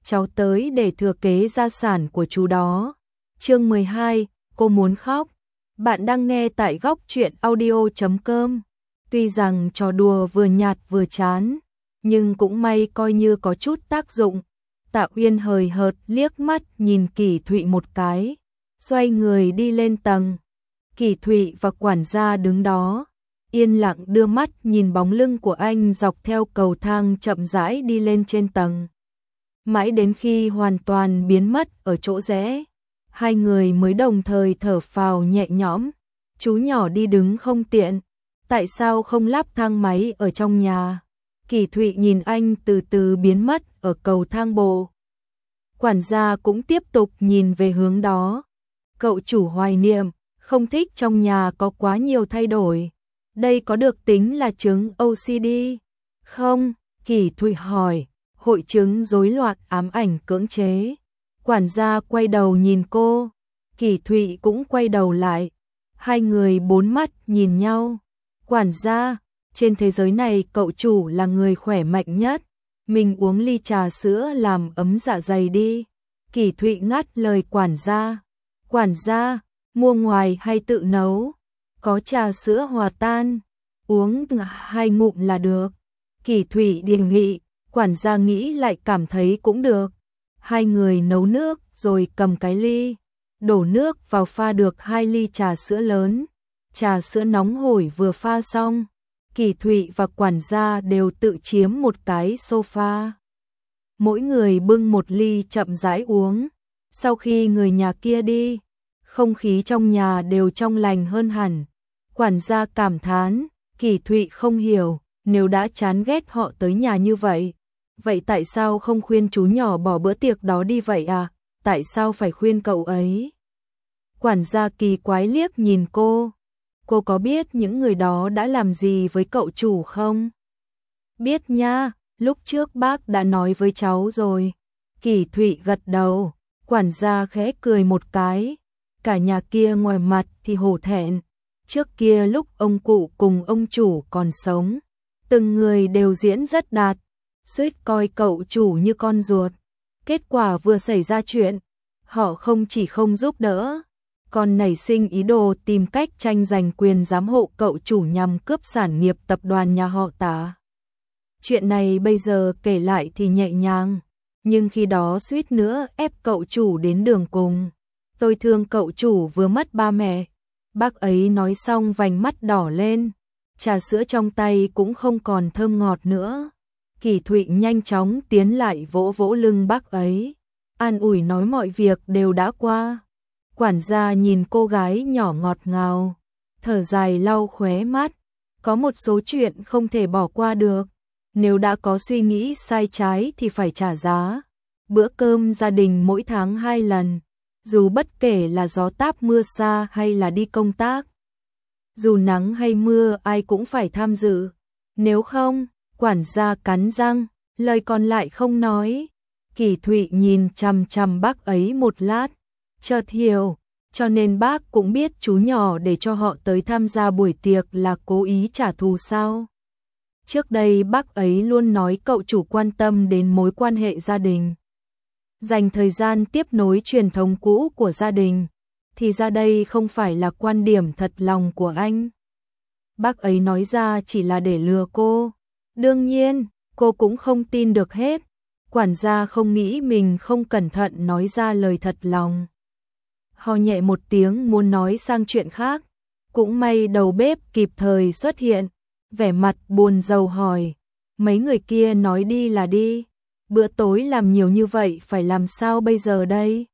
cháu tới để thừa kế gia sản của chú đó. Chương 12, cô muốn khóc. Bạn đang nghe tại góc truyện audio.com. Tuy rằng trò đùa vừa nhạt vừa chán, nhưng cũng may coi như có chút tác dụng. Tạ Uyên hời hợt liếc mắt nhìn Kỷ Thụy một cái, xoay người đi lên tầng. Kỷ Thụy và quản gia đứng đó, yên lặng đưa mắt nhìn bóng lưng của anh dọc theo cầu thang chậm rãi đi lên trên tầng. Mãi đến khi hoàn toàn biến mất ở chỗ rẽ, hai người mới đồng thời thở phào nhẹ nhõm. Chú nhỏ đi đứng không tiện, tại sao không lắp thang máy ở trong nhà? Kỷ Thụy nhìn anh từ từ biến mất ở cầu thang bộ. Quản gia cũng tiếp tục nhìn về hướng đó. Cậu chủ hoài niệm, không thích trong nhà có quá nhiều thay đổi. Đây có được tính là chứng OCD không? Kỷ Thụy hỏi. Hội chứng rối loạn ám ảnh cưỡng chế. Quản gia quay đầu nhìn cô, Kỷ Thụy cũng quay đầu lại. Hai người bốn mắt nhìn nhau. Quản gia, trên thế giới này cậu chủ là người khỏe mạnh nhất. Mình uống ly trà sữa làm ấm dạ dày đi. Kỷ Thụy ngắt lời quản gia. Quản gia, mua ngoài hay tự nấu? Có trà sữa hòa tan, uống 2 ngụm là được. Kỷ Thụy đề nghị, quản gia nghĩ lại cảm thấy cũng được. Hai người nấu nước rồi cầm cái ly, đổ nước vào pha được 2 ly trà sữa lớn. Trà sữa nóng hổi vừa pha xong, Kỷ Thụy và quản gia đều tự chiếm một cái sofa. Mỗi người bưng một ly chậm rãi uống. Sau khi người nhà kia đi, không khí trong nhà đều trong lành hơn hẳn. Quản gia cảm thán, Kỷ Thụy không hiểu, nếu đã chán ghét họ tới nhà như vậy, vậy tại sao không khuyên chú nhỏ bỏ bữa tiệc đó đi vậy à? Tại sao phải khuyên cậu ấy? Quản gia kỳ quái liếc nhìn cô có biết những người đó đã làm gì với cậu chủ không? Biết nha, lúc trước bác đã nói với cháu rồi. Kỷ Thụy gật đầu, quản gia khẽ cười một cái. Cả nhà kia ngoài mặt thì hổ thẹn. Trước kia lúc ông cụ cùng ông chủ còn sống, từng người đều diễn rất đạt, suýt coi cậu chủ như con ruột. Kết quả vừa xảy ra chuyện, họ không chỉ không giúp đỡ, còn nảy sinh ý đồ tìm cách tranh giành quyền giám hộ cậu chủ nhằm cướp sản nghiệp tập đoàn nhà họ Tạ. Chuyện này bây giờ kể lại thì nhẹ nhàng, nhưng khi đó suýt nữa ép cậu chủ đến đường cùng. Tôi thương cậu chủ vừa mất ba mẹ. Bác ấy nói xong vành mắt đỏ lên, trà sữa trong tay cũng không còn thơm ngọt nữa. Kỷ Thụy nhanh chóng tiến lại vỗ vỗ lưng bác ấy, an ủi nói mọi việc đều đã qua. Quản gia nhìn cô gái nhỏ ngọt ngào, thở dài lau khóe mắt. Có một số chuyện không thể bỏ qua được, nếu đã có suy nghĩ sai trái thì phải trả giá. Bữa cơm gia đình mỗi tháng 2 lần, dù bất kể là gió táp mưa xa hay là đi công tác, dù nắng hay mưa ai cũng phải tham dự. Nếu không, quản gia cắn răng, lời còn lại không nói. Kỷ Thụy nhìn chằm chằm bác ấy một lát, chợt hiểu, cho nên bác cũng biết chú nhỏ để cho họ tới tham gia buổi tiệc là cố ý trả thù sao? Trước đây bác ấy luôn nói cậu chủ quan tâm đến mối quan hệ gia đình, dành thời gian tiếp nối truyền thống cũ của gia đình, thì ra đây không phải là quan điểm thật lòng của anh. Bác ấy nói ra chỉ là để lừa cô. Đương nhiên, cô cũng không tin được hết. Quản gia không nghĩ mình không cẩn thận nói ra lời thật lòng. Ho nhẹ một tiếng muốn nói sang chuyện khác. Cũng may đầu bếp kịp thời xuất hiện, vẻ mặt buồn rầu hỏi. Mấy người kia nói đi là đi. Bữa tối làm nhiều như vậy phải làm sao bây giờ đây?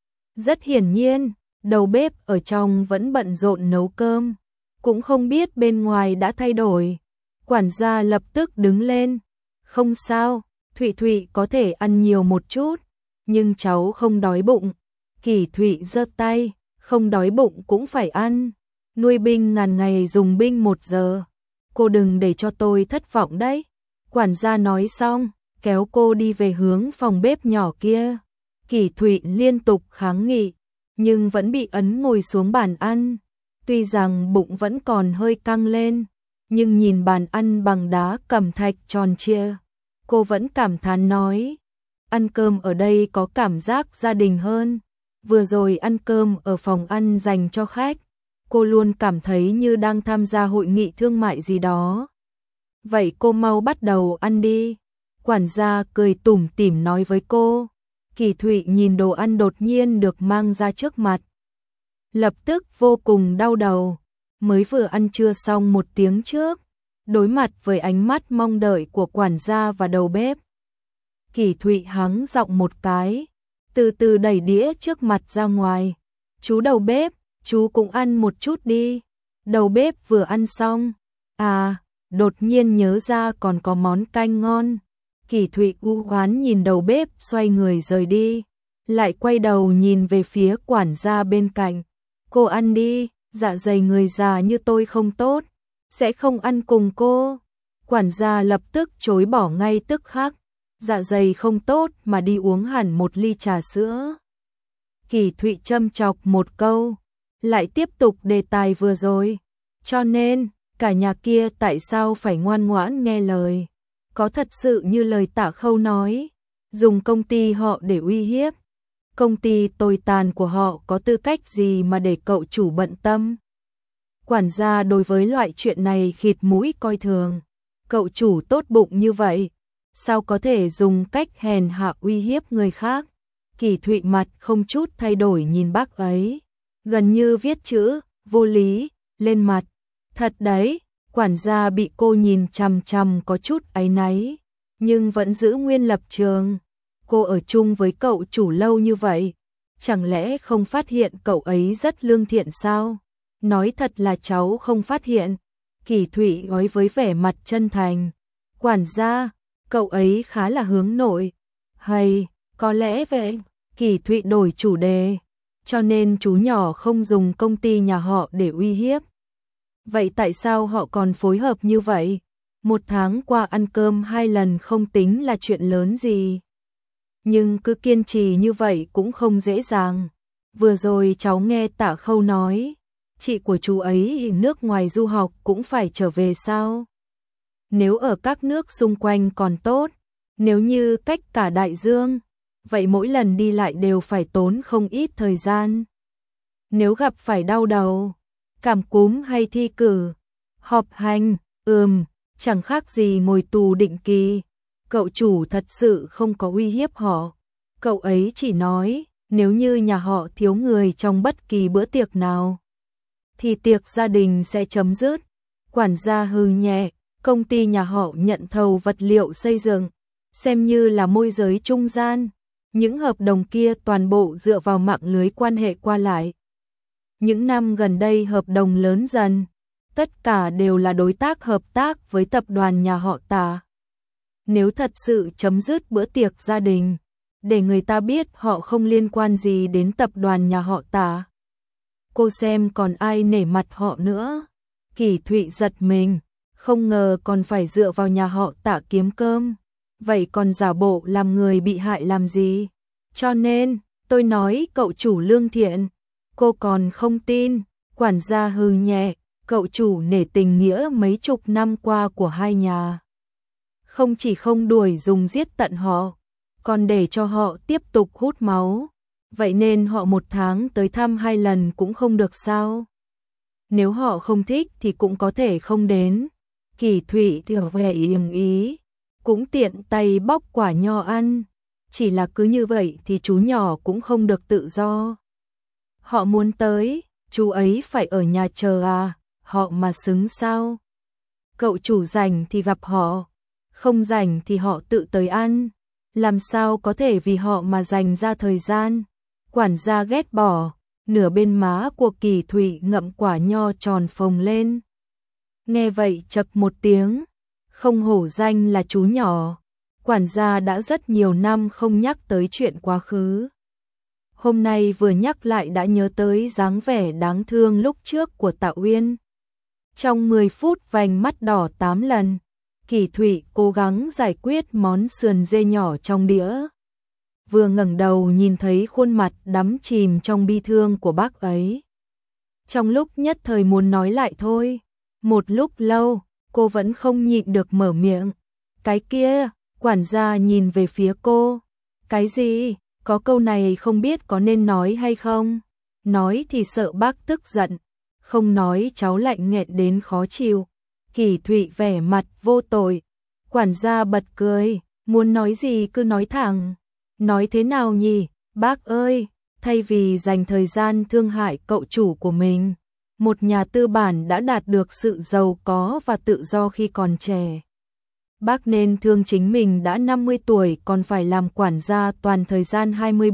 Rất hiển nhiên, đầu bếp ở trong vẫn bận rộn nấu cơm, cũng không biết bên ngoài đã thay đổi. Quản gia lập tức đứng lên. Không sao, Thụy Thụy có thể ăn nhiều một chút, nhưng cháu không đói bụng. Kỷ Thụy giơ tay, không đói bụng cũng phải ăn. Nuôi binh ngàn ngày dùng binh 1 giờ. Cô đừng để cho tôi thất vọng đấy. Quản gia nói xong, kéo cô đi về hướng phòng bếp nhỏ kia. Kỷ Thụy liên tục kháng nghị, nhưng vẫn bị ấn ngồi xuống bàn ăn. Tuy rằng bụng vẫn còn hơi căng lên, nhưng nhìn bàn ăn bằng đá cẩm thạch tròn trịa, cô vẫn cảm thán nói, ăn cơm ở đây có cảm giác gia đình hơn. Vừa rồi ăn cơm ở phòng ăn dành cho khách, cô luôn cảm thấy như đang tham gia hội nghị thương mại gì đó. Vậy cô mau bắt đầu ăn đi. Quản gia cười tủm tỉm nói với cô. Kỳ Thụy nhìn đồ ăn đột nhiên được mang ra trước mặt. Lập tức vô cùng đau đầu. Mới vừa ăn trưa xong 1 tiếng trước. Đối mặt với ánh mắt mong đợi của quản gia và đầu bếp. Kỳ Thụy hắng giọng một cái. Từ từ đẩy đĩa trước mặt ra ngoài. Chú đầu bếp, chú cũng ăn một chút đi. Đầu bếp vừa ăn xong. À, đột nhiên nhớ ra còn có món canh ngon. Kỳ Thụy u oán nhìn đầu bếp xoay người rời đi. Lại quay đầu nhìn về phía quản gia bên cạnh. Cô ăn đi, dạ dày người già như tôi không tốt. Sẽ không ăn cùng cô. Quản gia lập tức chối bỏ ngay tức khắc. Dạ dày không tốt mà đi uống hẳn 1 ly trà sữa. Kỳ Thụy châm chọc một câu. Lại tiếp tục đề tài vừa rồi. Cho nên, cả nhà kia tại sao phải ngoan ngoãn nghe lời. Có thật sự như lời Tạ Khâu nói. Dùng công ty họ để uy hiếp. Công ty tồi tàn của họ có tư cách gì mà để cậu chủ bận tâm. Quản gia đối với loại chuyện này khịt mũi coi thường. Cậu chủ tốt bụng như vậy. Sao có thể dùng cách hèn hạ uy hiếp người khác. Kỳ Thụy mặt không chút thay đổi nhìn bác ấy. Gần như viết chữ, vô lý, lên mặt. Thật đấy, quản gia bị cô nhìn chằm chằm có chút áy náy. Nhưng vẫn giữ nguyên lập trường. Cô ở chung với cậu chủ lâu như vậy. Chẳng lẽ không phát hiện cậu ấy rất lương thiện sao? Nói thật là cháu không phát hiện. Kỳ Thụy nói với vẻ mặt chân thành. Quản gia, cậu ấy khá là hướng nội. Hay, có lẽ vậy. Kỳ Thụy đổi chủ đề. Cho nên chú nhỏ không dùng công ty nhà họ để uy hiếp. Vậy tại sao họ còn phối hợp như vậy? 1 tháng qua ăn cơm 2 lần không tính là chuyện lớn gì. Nhưng cứ kiên trì như vậy cũng không dễ dàng. Vừa rồi cháu nghe Tạ Khâu nói, chị của chú ấy nước ngoài du học cũng phải trở về sao? Nếu ở các nước xung quanh còn tốt, nếu như cách cả đại dương, vậy mỗi lần đi lại đều phải tốn không ít thời gian. Nếu gặp phải đau đầu, cảm cúm hay thi cử, họp hành, chẳng khác gì ngồi tù định kỳ. Cậu chủ thật sự không có uy hiếp họ. Cậu ấy chỉ nói, nếu như nhà họ thiếu người trong bất kỳ bữa tiệc nào, thì tiệc gia đình sẽ chấm dứt. Quản gia hừ nhẹ, công ty nhà họ nhận thầu vật liệu xây dựng, xem như là môi giới trung gian. Những hợp đồng kia toàn bộ dựa vào mạng lưới quan hệ qua lại. Những năm gần đây hợp đồng lớn dần, tất cả đều là đối tác hợp tác với tập đoàn nhà họ Tạ. Nếu thật sự chấm dứt bữa tiệc gia đình, để người ta biết họ không liên quan gì đến tập đoàn nhà họ Tạ, cô xem còn ai nể mặt họ nữa. Kỳ Thụy giật mình, không ngờ còn phải dựa vào nhà họ Tạ kiếm cơm. Vậy còn giả bộ làm người bị hại làm gì? Cho nên, tôi nói cậu chủ lương thiện. Cô còn không tin. Quản gia hừ nhẹ, cậu chủ nể tình nghĩa mấy chục năm qua của hai nhà. Không chỉ không đuổi dùng giết tận họ, còn để cho họ tiếp tục hút máu. Vậy nên họ 1 tháng tới thăm 2 lần cũng không được sao? Nếu họ không thích thì cũng có thể không đến. Kỳ Thụy thì vẻ yếm ý, cũng tiện tay bóc quả nho ăn. Chỉ là cứ như vậy thì chú nhỏ cũng không được tự do. Họ muốn tới, chú ấy phải ở nhà chờ à, họ mà xứng sao? Cậu chủ rảnh thì gặp họ, không rảnh thì họ tự tới ăn. Làm sao có thể vì họ mà dành ra thời gian? Quản gia ghét bỏ, nửa bên má của Kỳ Thụy ngậm quả nho tròn phồng lên. Nghe vậy chậc một tiếng, không hổ danh là chú nhỏ. Quản gia đã rất nhiều năm không nhắc tới chuyện quá khứ. Hôm nay vừa nhắc lại đã nhớ tới dáng vẻ đáng thương lúc trước của Tạ Uyên. Trong 10 phút vành mắt đỏ 8 lần, Kỳ Thụy cố gắng giải quyết món sườn dê nhỏ trong đĩa. Vừa ngẩng đầu nhìn thấy khuôn mặt đắm chìm trong bi thương của bác ấy. Trong lúc nhất thời muốn nói lại thôi, một lúc lâu, cô vẫn không nhịn được mở miệng. Cái kia, quản gia nhìn về phía cô. Cái gì? Có câu này không biết có nên nói hay không? Nói thì sợ bác tức giận, không nói cháu lạnh nghẹn đến khó chịu. Kỳ Thụy vẻ mặt vô tội. Quản gia bật cười, muốn nói gì cứ nói thẳng. Nói thế nào nhỉ, bác ơi, thay vì dành thời gian thương hại cậu chủ của mình, một nhà tư bản đã đạt được sự giàu có và tự do khi còn trẻ. Bác nên thương chính mình đã 50 tuổi còn phải làm quản gia toàn thời gian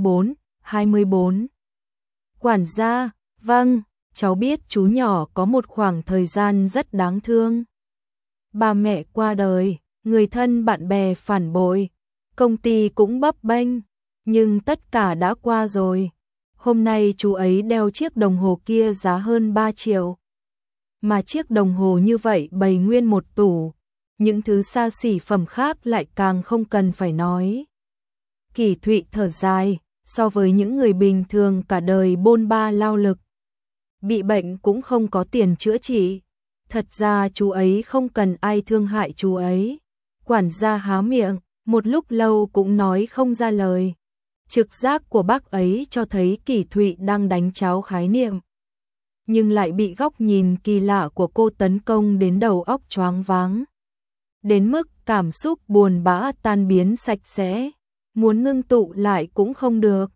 24. Quản gia, vâng, cháu biết chú nhỏ có một khoảng thời gian rất đáng thương. Bà mẹ qua đời, người thân bạn bè phản bội, công ty cũng bấp bênh, nhưng tất cả đã qua rồi. Hôm nay chú ấy đeo chiếc đồng hồ kia giá hơn 3 triệu. Mà chiếc đồng hồ như vậy bày nguyên một tủ, những thứ xa xỉ phẩm khác lại càng không cần phải nói. Kỳ Thụy thở dài, so với những người bình thường cả đời bôn ba lao lực, bị bệnh cũng không có tiền chữa trị. Thật ra chú ấy không cần ai thương hại chú ấy. Quản gia há miệng, một lúc lâu cũng nói không ra lời. Trực giác của bác ấy cho thấy Kỳ Thụy đang đánh tráo khái niệm, nhưng lại bị góc nhìn kỳ lạ của cô tấn công đến đầu óc choáng váng. Đến mức cảm xúc buồn bã tan biến sạch sẽ, muốn ngưng tụ lại cũng không được.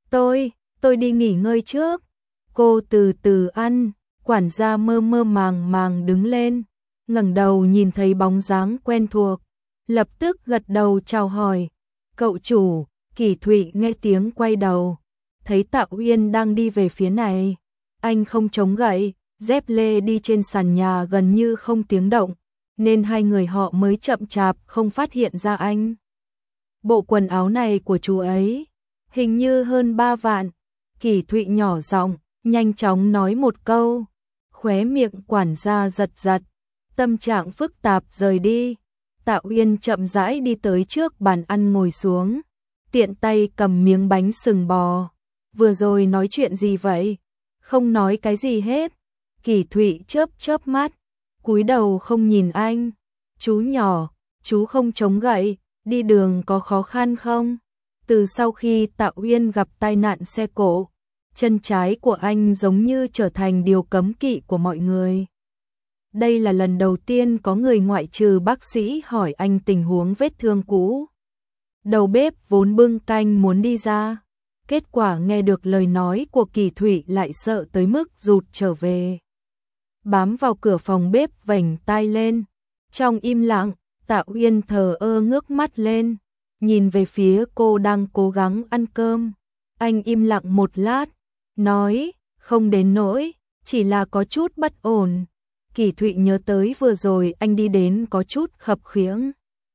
Tôi đi nghỉ ngơi trước. Cô từ từ ăn. Quản gia mơ mơ màng màng đứng lên, ngẩng đầu nhìn thấy bóng dáng quen thuộc, lập tức gật đầu chào hỏi. Cậu chủ. Kỳ Thụy nghe tiếng quay đầu, thấy Tạ Uyên đang đi về phía này. Anh không chống gậy, dép lê đi trên sàn nhà gần như không tiếng động, nên hai người họ mới chậm chạp không phát hiện ra anh. Bộ quần áo này của chú ấy, hình như hơn 3 vạn. Kỳ Thụy nhỏ giọng, nhanh chóng nói một câu. Khóe miệng quản gia giật giật, tâm trạng phức tạp rời đi. Tạ Uyên chậm rãi đi tới trước bàn ăn ngồi xuống, tiện tay cầm miếng bánh sừng bò. Vừa rồi nói chuyện gì vậy? Không nói cái gì hết. Kỳ Thụy chớp chớp mắt, cúi đầu không nhìn anh. Chú nhỏ, chú không chống gậy, đi đường có khó khăn không? Từ sau khi Tạ Uyên gặp tai nạn xe cộ, chân trái của anh giống như trở thành điều cấm kỵ của mọi người. Đây là lần đầu tiên có người ngoại trừ bác sĩ hỏi anh tình huống vết thương cũ. Đầu bếp vốn bưng canh muốn đi ra, kết quả nghe được lời nói của Kỳ Thụy lại sợ tới mức rụt trở về. Bám vào cửa phòng bếp vểnh tai lên. Trong im lặng, Tạ Uyên thờ ơ ngước mắt lên, nhìn về phía cô đang cố gắng ăn cơm. Anh im lặng một lát, nói, không đến nỗi, chỉ là có chút bất ổn. Kỳ Thụy nhớ tới vừa rồi anh đi đến có chút khập khiễng,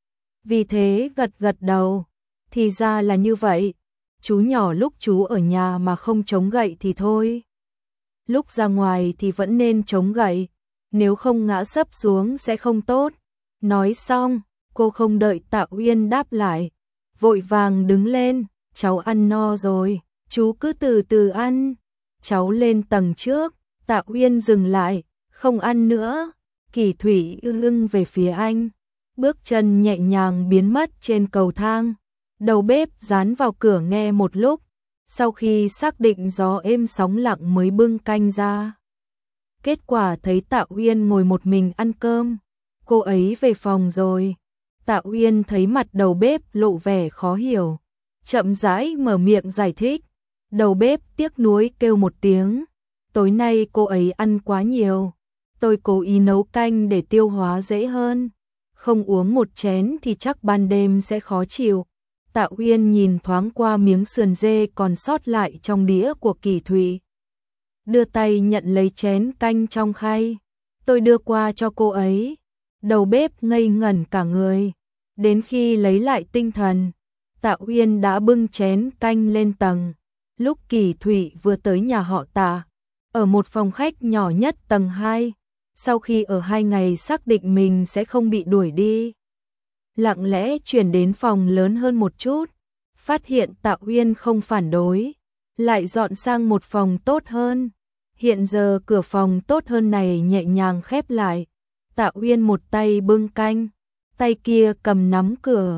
vì thế gật gật đầu. Thì ra là như vậy. Chú nhỏ lúc chú ở nhà mà không chống gậy thì thôi, lúc ra ngoài thì vẫn nên chống gậy, nếu không ngã sấp xuống sẽ không tốt. Nói xong, cô không đợi Tạ Uyên đáp lại, vội vàng đứng lên. Cháu ăn no rồi, chú cứ từ từ ăn. Cháu lên tầng trước. Tạ Uyên dừng lại, không ăn nữa. Kỳ Thụy lưng về phía anh, bước chân nhẹ nhàng biến mất trên cầu thang. Đầu bếp dán vào cửa nghe một lúc, sau khi xác định gió êm sóng lặng mới bưng canh ra. Kết quả thấy Tạ Uyên ngồi một mình ăn cơm. Cô ấy về phòng rồi. Tạ Uyên thấy mặt đầu bếp lộ vẻ khó hiểu, chậm rãi mở miệng giải thích. Đầu bếp tiếc nuối kêu một tiếng. Tối nay cô ấy ăn quá nhiều, tôi cố ý nấu canh để tiêu hóa dễ hơn. Không uống một chén thì chắc ban đêm sẽ khó chịu. Tạ Uyên nhìn thoáng qua miếng sườn dê còn sót lại trong đĩa của Kỳ Thụy, đưa tay nhận lấy chén canh trong khay. Tôi đưa qua cho cô ấy. Đầu bếp ngây ngẩn cả người. Đến khi lấy lại tinh thần, Tạ Uyên đã bưng chén canh lên tầng. Lúc Kỳ Thụy vừa tới nhà họ Tạ, ở một phòng khách nhỏ nhất tầng 2, sau khi ở 2 ngày xác định mình sẽ không bị đuổi đi, lặng lẽ chuyển đến phòng lớn hơn một chút, phát hiện Tạ Uyên không phản đối, lại dọn sang một phòng tốt hơn. Hiện giờ cửa phòng tốt hơn này nhẹ nhàng khép lại. Tạ Uyên một tay bưng canh, tay kia cầm nắm cửa,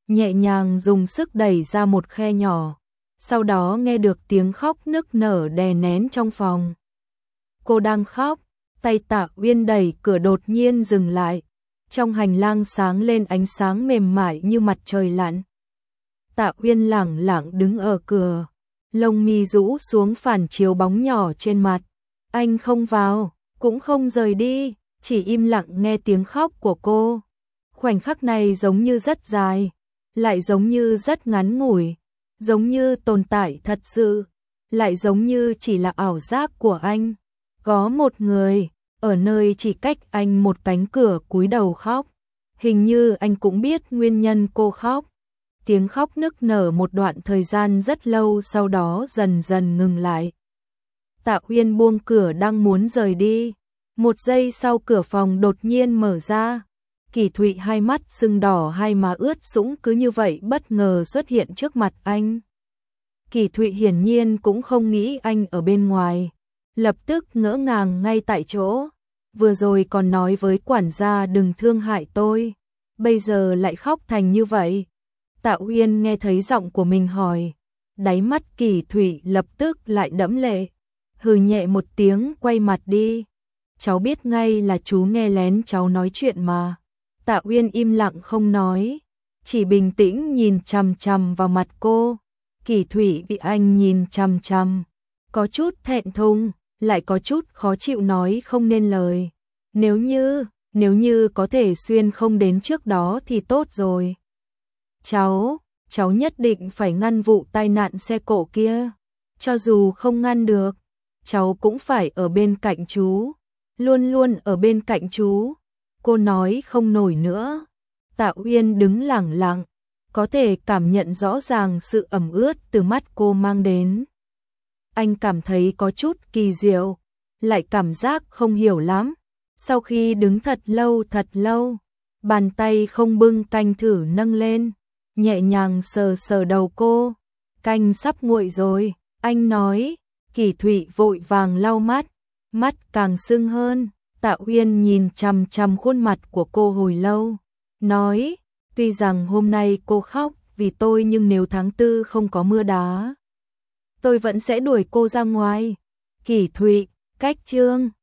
nhẹ nhàng dùng sức đẩy ra một khe nhỏ, sau đó nghe được tiếng khóc nức nở đè nén trong phòng. Cô đang khóc, tay Tạ Uyên đẩy cửa đột nhiên dừng lại, trong hành lang sáng lên ánh sáng mềm mại như mặt trời lặn. Tạ Uyên lẳng lặng đứng ở cửa, lông mi rũ xuống phản chiếu bóng nhỏ trên mặt. Anh không vào, cũng không rời đi, chỉ im lặng nghe tiếng khóc của cô. Khoảnh khắc này giống như rất dài, lại giống như rất ngắn ngủi, giống như tồn tại thật sự, lại giống như chỉ là ảo giác của anh. Có một người, ở nơi chỉ cách anh một cánh cửa cúi đầu khóc. Hình như anh cũng biết nguyên nhân cô khóc. Tiếng khóc nức nở một đoạn thời gian rất lâu, sau đó dần dần ngừng lại. Tạ Uyên buông cửa đang muốn rời đi. Một giây sau cửa phòng đột nhiên mở ra. Kỳ Thụy hai mắt sưng đỏ, hai má ướt sũng cứ như vậy bất ngờ xuất hiện trước mặt anh. Kỳ Thụy hiển nhiên cũng không nghĩ anh ở bên ngoài, lập tức ngỡ ngàng ngay tại chỗ. Vừa rồi còn nói với quản gia đừng thương hại tôi, bây giờ lại khóc thành như vậy. Tạ Uyên nghe thấy giọng của mình hỏi, đáy mắt Kỳ Thụy lập tức lại đẫm lệ, hừ nhẹ một tiếng quay mặt đi. Cháu biết ngay là chú nghe lén cháu nói chuyện mà. Tạ Uyên im lặng không nói, chỉ bình tĩnh nhìn chằm chằm vào mặt cô. Kỳ Thụy bị anh nhìn chằm chằm, có chút thẹn thùng, lại có chút khó chịu nói không nên lời. Nếu như có thể xuyên không đến trước đó thì tốt rồi. Cháu nhất định phải ngăn vụ tai nạn xe cộ kia. Cho dù không ngăn được, cháu cũng phải ở bên cạnh chú, luôn luôn ở bên cạnh chú. Cô nói không nổi nữa. Tạ Uyên đứng lẳng lặng, có thể cảm nhận rõ ràng sự ẩm ướt từ mắt cô mang đến. Anh cảm thấy có chút kỳ diệu, lại cảm giác không hiểu lắm. Sau khi đứng thật lâu, bàn tay không bưng canh thử nâng lên, nhẹ nhàng sờ sờ đầu cô. Canh sắp nguội rồi, anh nói. Kỳ Thụy vội vàng lau mắt, mắt càng sưng hơn. Tạ Uyên nhìn chằm chằm khuôn mặt của cô hồi lâu, nói, tuy rằng hôm nay cô khóc vì tôi nhưng nếu tháng 4 không có mưa đá, tôi vẫn sẽ đuổi cô ra ngoài. Kỳ Thụy, cách chương